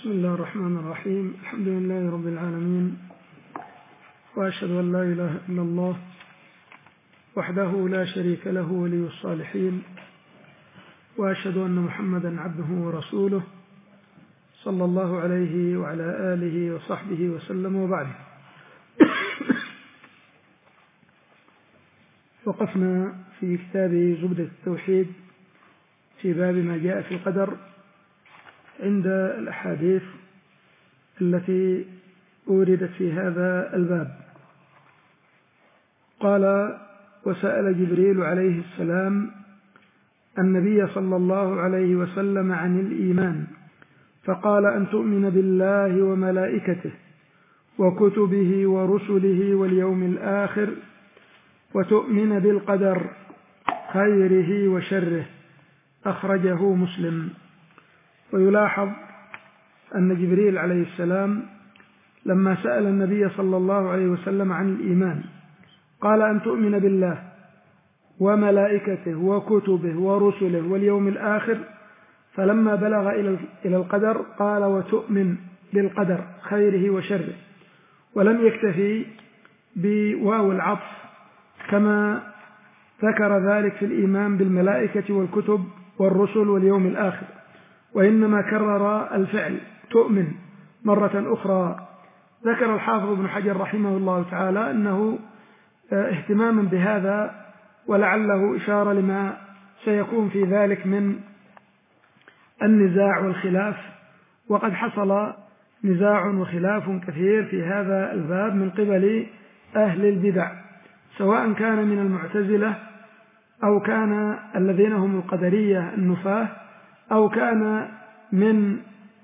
بسم الله الرحمن الرحيم. الحمد لله رب العالمين، وأشهد أن لا إله إلا الله وحده لا شريك له ولي الصالحين، وأشهد أن محمدا عبده ورسوله صلى الله عليه وعلى آله وصحبه وسلم، وبعد. وقفنا في كتاب زبدة التوحيد في باب ما جاء في القدر عند الأحاديث التي أوردت في هذا الباب. قال: وسأل جبريل عليه السلام النبي صلى الله عليه وسلم عن الإيمان، فقال: أن تؤمن بالله وملائكته وكتبه ورسله واليوم الآخر، وتؤمن بالقدر خيره وشره. أخرجه مسلم. ويلاحظ أن جبريل عليه السلام لما سأل النبي صلى الله عليه وسلم عن الإيمان قال: أن تؤمن بالله وملائكته وكتبه ورسله واليوم الآخر، فلما بلغ إلى القدر قال: وتؤمن بالقدر خيره وشره، ولم يكتفي بواو العطف كما ذكر ذلك في الإيمان بالملائكة والكتب والرسل واليوم الآخر، وإنما كرر الفعل تؤمن مرة أخرى. ذكر الحافظ ابن حجر رحمه الله تعالى أنه اهتماما بهذا ولعله إشارة لما سيكون في ذلك من النزاع والخلاف، وقد حصل نزاع وخلاف كثير في هذا الباب من قبل أهل البدع، سواء كان من المعتزلة أو كان الذين هم القدرية النفاة، أو كان من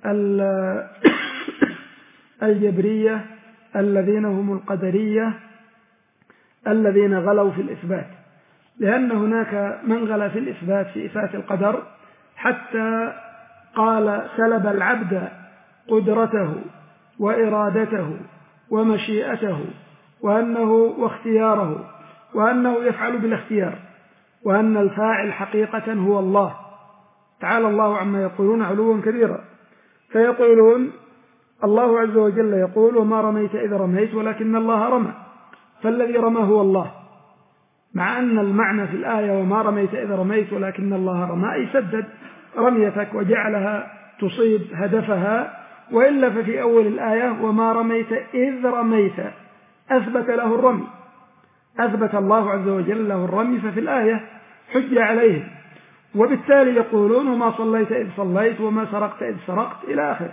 الجبرية الذين هم القدرية الذين غلوا في الإثبات، لأن هناك من غلا في الإثبات في إثبات القدر حتى قال: سلب العبد قدرته وإرادته ومشيئته واختياره، وأنه يفعل بالاختيار، وأن الفاعل حقيقة هو الله تعالى الله عما يقولون علوا كبيرا. فيقولون الله عز وجل يقول: وما رميت إذ رميت ولكن الله رمى، فالذي رمى هو الله، مع أن المعنى في الآية وما رميت إذ رميت ولكن الله رمى أي سدد رميتك وجعلها تصيب هدفها، وإلا ففي أول الآية وما رميت إذ رميت أثبت له الرمي، أثبت الله عز وجل له الرمي، ففي الآية حجة عليهم، وبالتالي يقولون: وما صليت إذ صليت وما سرقت إذ سرقت إلى آخره.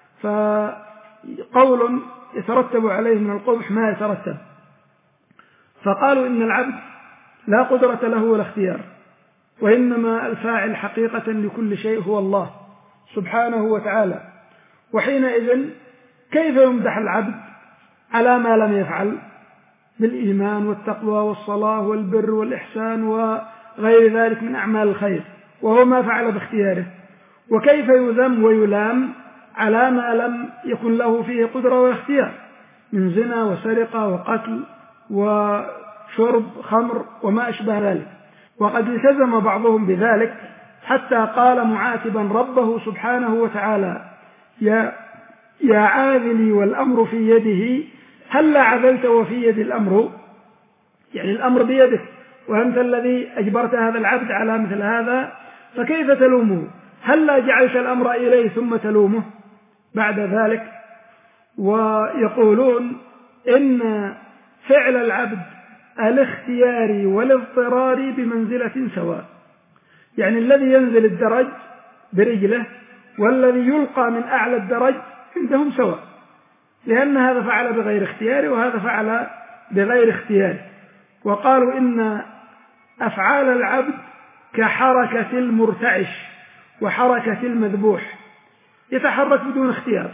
فقول يترتب عليه من القبح ما يترتب. فقالوا إن العبد لا قدرة له ولا اختيار، وإنما الفاعل حقيقة لكل شيء هو الله سبحانه وتعالى. وحينئذ كيف يمدح العبد على ما لم يفعل بالإيمان والتقوى والصلاة والبر والإحسان وغير ذلك من أعمال الخير وهو ما فعل باختياره؟ وكيف يذم ويلام على ما لم يكن له فيه قدرة واختيار من زنا وسرقة وقتل وشرب خمر وما أشبه ذلك؟ وقد التزم بعضهم بذلك حتى قال معاتبا ربه سبحانه وتعالى: يا عاذلي والأمر في يده، هل عذلت وفي يد الأمر؟ يعني الأمر بيدك وأنت الذي أجبرت هذا العبد على مثل هذا، فكيف تلومه؟ هل جعلت الأمر إليه ثم تلومه بعد ذلك؟ ويقولون إن فعل العبد الاختياري والاضطراري بمنزلة سواء، يعني الذي ينزل الدرج برجله والذي يلقى من أعلى الدرج عندهم سواء، لأن هذا فعل بغير اختياره وهذا فعل بغير اختياره. وقالوا إن أفعال العبد كحركة المرتعش وحركة المذبوح، يتحرك بدون اختيار.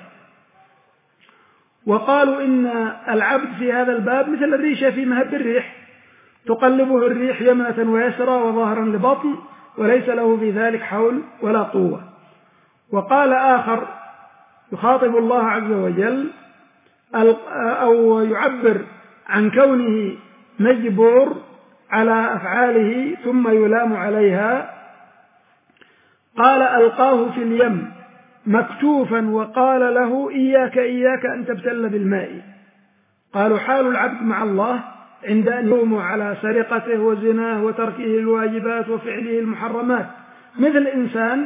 وقالوا إن العبد في هذا الباب مثل الريشة في مهب الريح، تقلبه الريح يمنة ويسرى وظهرا لبطن، وليس له في ذلك حول ولا قوة. وقال آخر يخاطب الله عز وجل أو يعبر عن كونه مجبور على أفعاله ثم يلام عليها، قال: ألقاه في اليم مكتوفا وقال له إياك إياك أن تبتل بالماء. قالوا حال العبد مع الله عند أن يلوم على سرقته وزناه وتركه الواجبات وفعله المحرمات، مثل إنسان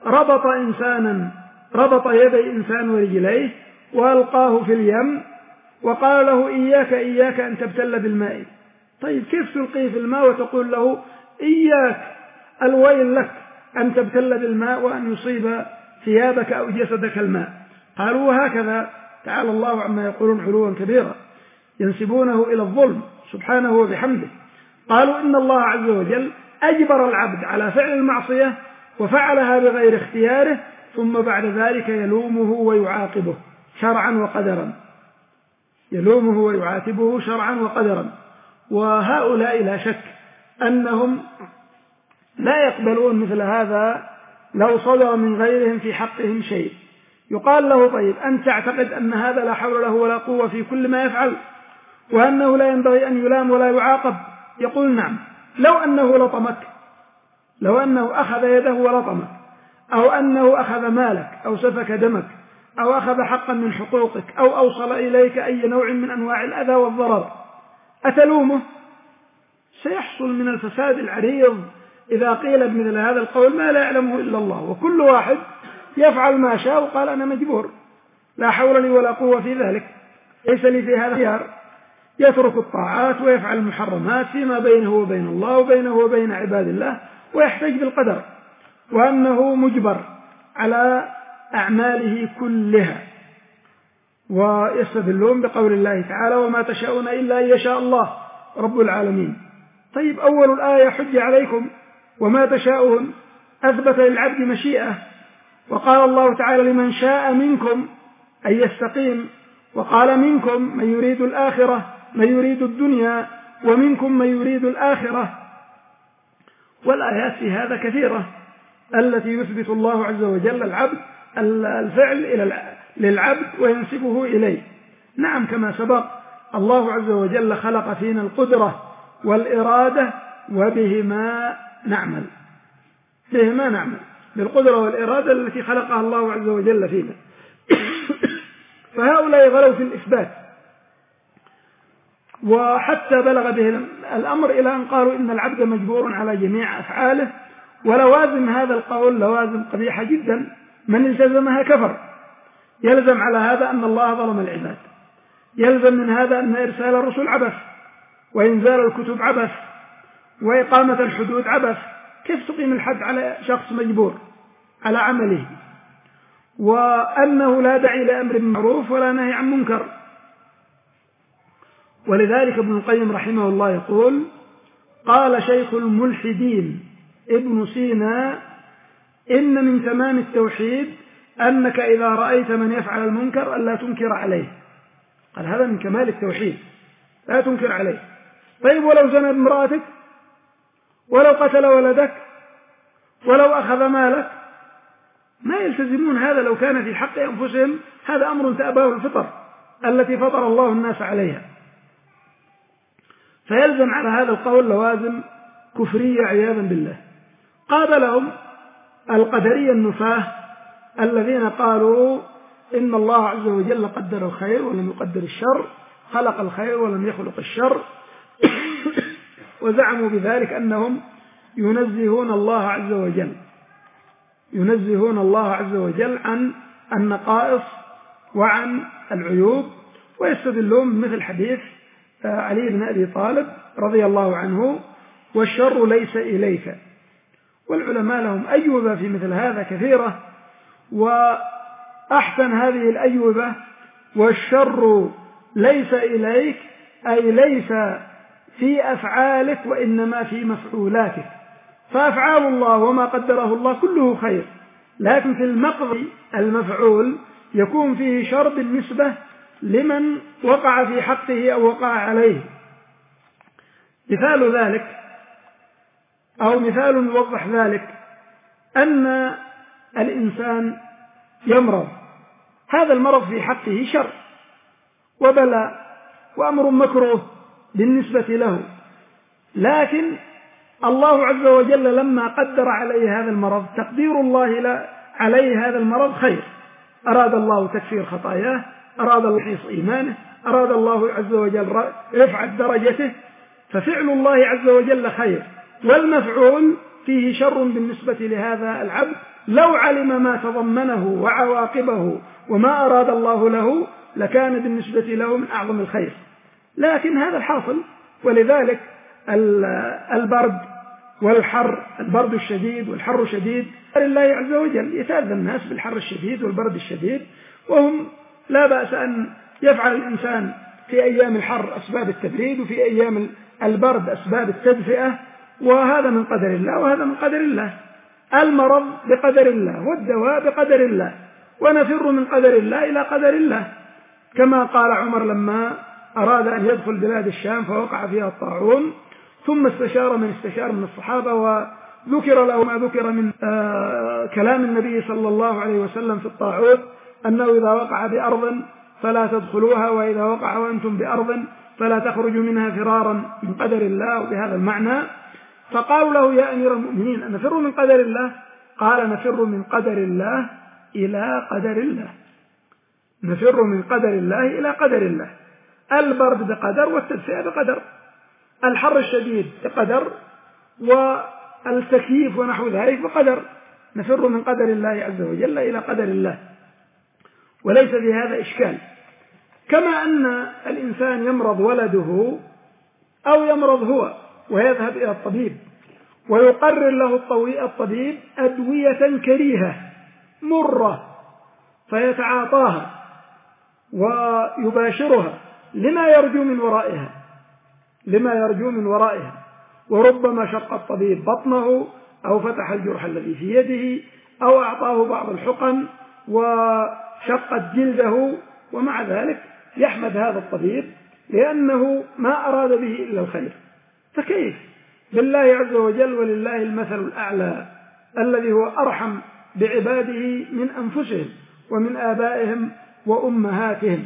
ربط يدي إنسان ورجليه وألقاه في اليم وقال له إياك إياك أن تبتل بالماء. طيب كيف تلقيه في الماء وتقول له إياك الويل لك أن تبتل بالماء وأن يصيب ثيابك أو جسدك الماء؟ قالوا وهكذا تعالى الله عما يقولون علوا كبيرا ينسبونه إلى الظلم سبحانه وبحمده. قالوا إن الله عز وجل أجبر العبد على فعل المعصية وفعلها بغير اختياره، ثم بعد ذلك يلومه ويعاقبه شرعا وقدرا، يلومه ويعاتبه شرعا وقدرا. وهؤلاء لا شك أنهم لا يقبلون مثل هذا لو صدر من غيرهم في حقهم شيء. يقال له طيب أنت تعتقد أن هذا لا حول له ولا قوة في كل ما يفعل وأنه لا ينبغي أن يلام ولا يعاقب؟ يقول نعم، لو أنه لطمك، لو أنه أخذ يده ولطمك، أو أنه أخذ مالك أو سفك دمك أو أخذ حقا من حقوقك أو أوصل إليك أي نوع من أنواع الأذى والضرر، أتلومه؟ سيحصل من الفساد العريض إذا قيل بمثل هذا القول ما لا يعلمه إلا الله، وكل واحد يفعل ما شاء وقال أنا مجبور لا حول لي ولا قوة في ذلك، ليس لي في هذا خيار، يترك الطاعات ويفعل المحرمات فيما بينه وبين الله وبينه وبين عباد الله ويحتج بالقدر وأنه مجبر على أعماله كلها. ويستدلون بقول الله تعالى وما تشاءون إلا أن يشاء الله رب العالمين. طيب أول الآية حج عليكم وما تشاءون أثبت للعبد مشيئة، وقال الله تعالى لمن شاء منكم أن يستقيم، وقال منكم من يريد الآخرة من يريد الدنيا ومنكم من يريد الآخرة. والآيات في هذا كثيرة التي يثبت الله عز وجل الفعل للعبد وينسبه إليه. نعم كما سبق الله عز وجل خلق فينا القدرة والإرادة وبهما نعمل، بهما نعمل، بالقدرة والإرادة التي خلقها الله عز وجل فينا. فهؤلاء غلوا في الإثبات، وحتى بلغ به الأمر إلى أن قالوا إن العبد مجبور على جميع أفعاله، ولوازم هذا القول لوازم قبيحة جدا، من التزمها كفر. يلزم على هذا أن الله ظلم العباد، يلزم من هذا أن إرسال الرسل عبث، وإنزال الكتب عبث، وإقامة الحدود عبث. كيف تقيم الحد على شخص مجبور على عمله؟ وأنه لا داعي لأمر بالمعروف ولا نهي عن منكر. ولذلك ابن القيم رحمه الله يقول قال شيخ الملحدين ابن سينا إن من تمام التوحيد أنك إذا رأيت من يفعل المنكر ألا تنكر عليه. قال هذا من كمال التوحيد، لا تنكر عليه. طيب ولو زنى بامرأتك، ولو قتل ولدك، ولو أخذ مالك، ما يلتزمون هذا لو كان في حق أنفسهم، هذا أمر تأباه الفطر التي فطر الله الناس عليها. فيلزم على هذا القول لوازم كفرية عياذا بالله. قابلهم القدرية النفاة الذين قالوا إن الله عز وجل قدر الخير ولم يقدر الشر، خلق الخير ولم يخلق الشر، وزعموا بذلك أنهم ينزهون الله عز وجل عن النقائص وعن العيوب، ويستدلون بمثل حديث علي بن أبي طالب رضي الله عنه والشر ليس إليك. والعلماء لهم أجوبة في مثل هذا كثيرة، وأحسن هذه الأجوبة والشر ليس إليك أي ليس في أفعالك وإنما في مفعولاتك، فأفعال الله وما قدره الله كله خير، لكن في المقضي المفعول يكون فيه شر بالنسبة لمن وقع في حقه أو وقع عليه. مثال ذلك أو مثال يوضح ذلك أن الإنسان يمرض، هذا المرض في حقه شر وبلاء وأمر مكروه بالنسبة له، لكن الله عز وجل لما قدر عليه هذا المرض تقدير الله عليه هذا المرض خير، أراد الله تكفير خطاياه، أراد الله يحيص إيمانه، أراد الله عز وجل رفعة درجته، ففعل الله عز وجل خير، والمفعول فيه شر بالنسبة لهذا العبد لو علم ما تضمنه وعواقبه وما أراد الله له لكان بالنسبة له من أعظم الخير، لكن هذا الحاصل. ولذلك البرد والحر، البرد الشديد والحر الشديد لله عز وجل، يتأذى الناس بالحر الشديد والبرد الشديد، وهم لا بأس أن يفعل الإنسان في أيام الحر أسباب التبريد، وفي أيام البرد أسباب التدفئة، وهذا من قدر الله وهذا من قدر الله. المرض بقدر الله والدواء بقدر الله، ونفر من قدر الله إلى قدر الله، كما قال عمر لما أراد أن يدخل بلاد الشام فوقع فيها الطاعون، ثم استشار من استشار من الصحابة، وذكر له ما ذكر من كلام النبي صلى الله عليه وسلم في الطاعون، أنه إذا وقع بأرض فلا تدخلوها، وإذا وقع وأنتم بأرض فلا تخرجوا منها فرارا من قدر الله، وبهذا المعنى. فقالوا له يا أمير المؤمنين أنفر من قدر الله؟ قال نفر من قدر الله إلى قدر الله، نفر من قدر الله إلى قدر الله. البرد بقدر والتدفئة بقدر، الحر الشديد بقدر والتكييف ونحو ذلك بقدر، نفر من قدر الله عز وجل إلى قدر الله، وليس في هذا إشكال. كما أن الإنسان يمرض ولده أو يمرض هو ويذهب إلى الطبيب ويقرر له الطبيب أدوية كريهة مرة فيتعاطاها ويباشرها لما يرجو من ورائها، وربما شق الطبيب بطنه أو فتح الجرح الذي في يده أو أعطاه بعض الحقن وشقت جلده، ومع ذلك يحمد هذا الطبيب لأنه ما أراد به إلا الخير. فكيف بالله عز وجل ولله المثل الأعلى الذي هو أرحم بعباده من أنفسهم ومن آبائهم وأمهاتهم.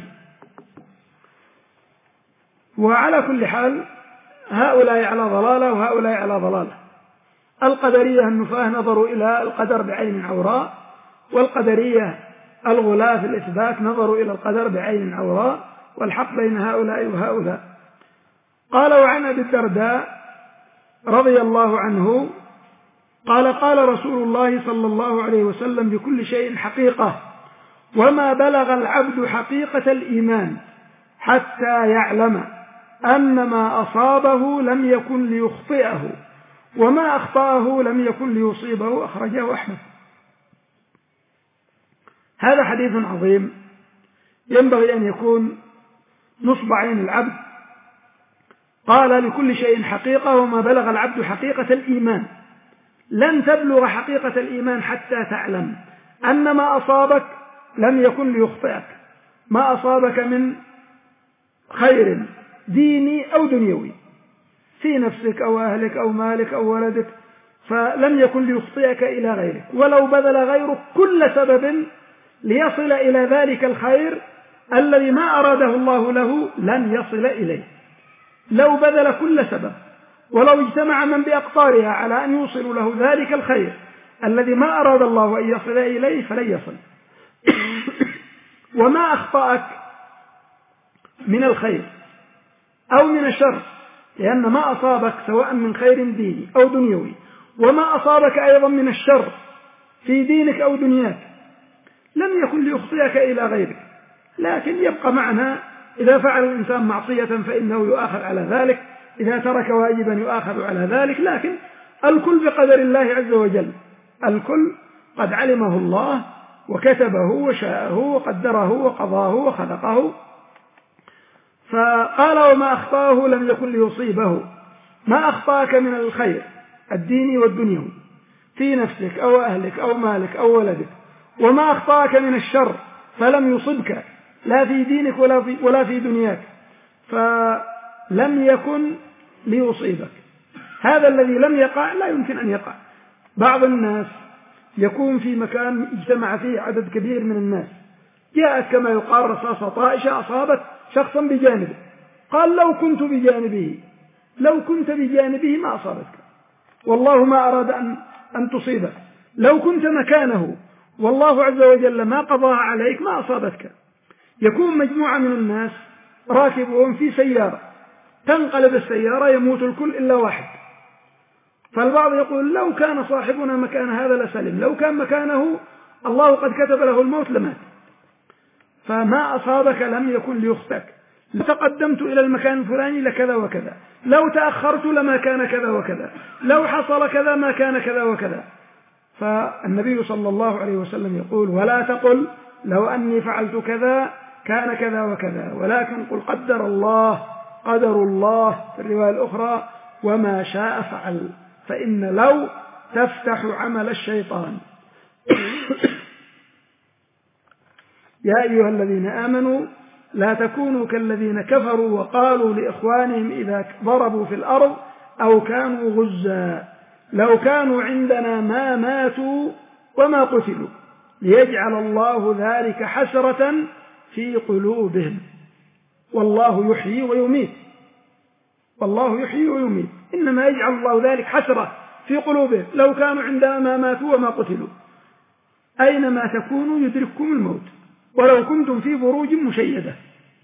وعلى كل حال هؤلاء على ضلالة وهؤلاء على ضلالة. القدرية النفاة نظروا إلى القدر بعين عوراء، والقدرية الغلاة في الإثبات نظروا إلى القدر بعين عوراء، والحق بين هؤلاء وهؤلاء. قال وعن أبي الدرداء رضي الله عنه قال قال رسول الله صلى الله عليه وسلم بكل شيء حقيقة، وما بلغ العبد حقيقة الإيمان حتى يعلم أن ما أصابه لم يكن ليخطئه وما أخطأه لم يكن ليصيبه، أخرجه أحمد. هذا حديث عظيم ينبغي أن يكون نصب عين العبد. قال لكل شيء حقيقة، وما بلغ العبد حقيقة الإيمان. لن تبلغ حقيقة الإيمان حتى تعلم أن ما أصابك لم يكن ليخطئك، ما أصابك من خير ديني أو دنيوي في نفسك أو أهلك أو مالك أو ولدك، فلم يكن ليخطئك إلى غيرك، ولو بذل غيرك كل سبب ليصل إلى ذلك الخير الذي ما أراده الله له لن يصل إليه. لو بذل كل سبب ولو اجتمع من بأقطارها على أن يوصلوا له ذلك الخير الذي ما أراد الله أن يصل إليه فلن يصل. وما أخطأك من الخير أو من الشر، لأن ما أصابك سواء من خير ديني أو دنيوي وما أصابك أيضا من الشر في دينك أو دنياك لم يكن ليخطئك إلى غيرك، لكن يبقى معنا إذا فعل الإنسان معصية فإنه يؤاخذ على ذلك، إذا ترك واجبا يؤاخذ على ذلك، لكن الكل بقدر الله عز وجل، الكل قد علمه الله وكتبه وشاءه وقدره وقضاه وخلقه. فقال وما أخطأه لم يكن ليصيبه، ما أخطأك من الخير الديني والدنيوي في نفسك أو أهلك أو مالك أو ولدك، وما أخطأك من الشر فلم يصبك لا في دينك ولا في دنياك، فلم يكن ليصيبك. هذا الذي لم يقع لا يمكن أن يقع. بعض الناس يكون في مكان اجتمع فيه عدد كبير من الناس، جاءت كما يقال رصاصة طائشة أصابت شخصا بجانبه، قال لو كنت بجانبه ما أصابتك، والله ما أراد أن تصيبك. لو كنت مكانه والله عز وجل ما قضاها عليك ما أصابتك. يكون مجموعة من الناس راكبون في سيارة، تنقلب السيارة يموت الكل إلا واحد، فالبعض يقول لو كان صاحبنا مكان هذا لسلم، لو كان مكانه الله قد كتب له الموت لمات. فما أصابك لم يكن ليخطئك، لو تقدمت إلى المكان الفلاني لكذا وكذا، لو تأخرت لما كان كذا وكذا، لو حصل كذا ما كان كذا وكذا. فالنبي صلى الله عليه وسلم يقول ولا تقل لو أني فعلت كذا كان كذا وكذا، ولكن قل قدر الله، قدر الله في الرواية الأخرى وما شاء فعل، فإن لو تفتح عمل الشيطان. يا أيها الذين آمنوا لا تكونوا كالذين كفروا وقالوا لإخوانهم إذا ضربوا في الأرض أو كانوا غزا لو كانوا عندنا ما ماتوا وما قتلوا ليجعل الله ذلك حسرة في قلوبهم والله يحيي ويميت. والله يحيي ويميت، إنما يجعل الله ذلك حسرة في قلوبهم لو كانوا عندنا ما ماتوا وما قتلوا. أينما تكونوا يدرككم الموت ولو كنتم في بروج مشيدة.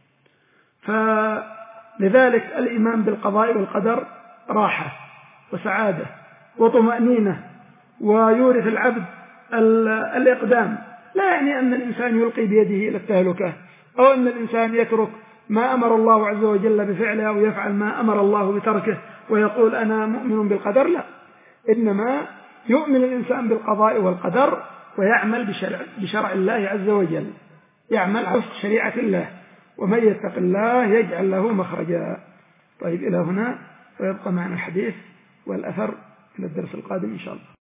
فلذلك الإيمان بالقضاء والقدر راحة وسعادة وطمأنينة، ويورث العبد الإقدام. لا يعني أن الإنسان يلقي بيده إلى التهلكة، أو أن الإنسان يترك ما أمر الله عز وجل بفعله أو يفعل ما أمر الله بتركه ويقول أنا مؤمن بالقدر. لا، إنما يؤمن الإنسان بالقضاء والقدر ويعمل بشرع الله عز وجل، يعمل على شريعة الله، ومن يتق الله يجعل له مخرجا. طيب إلى هنا، ويبقى معنا الحديث والأثر إلى الدرس القادم إن شاء الله.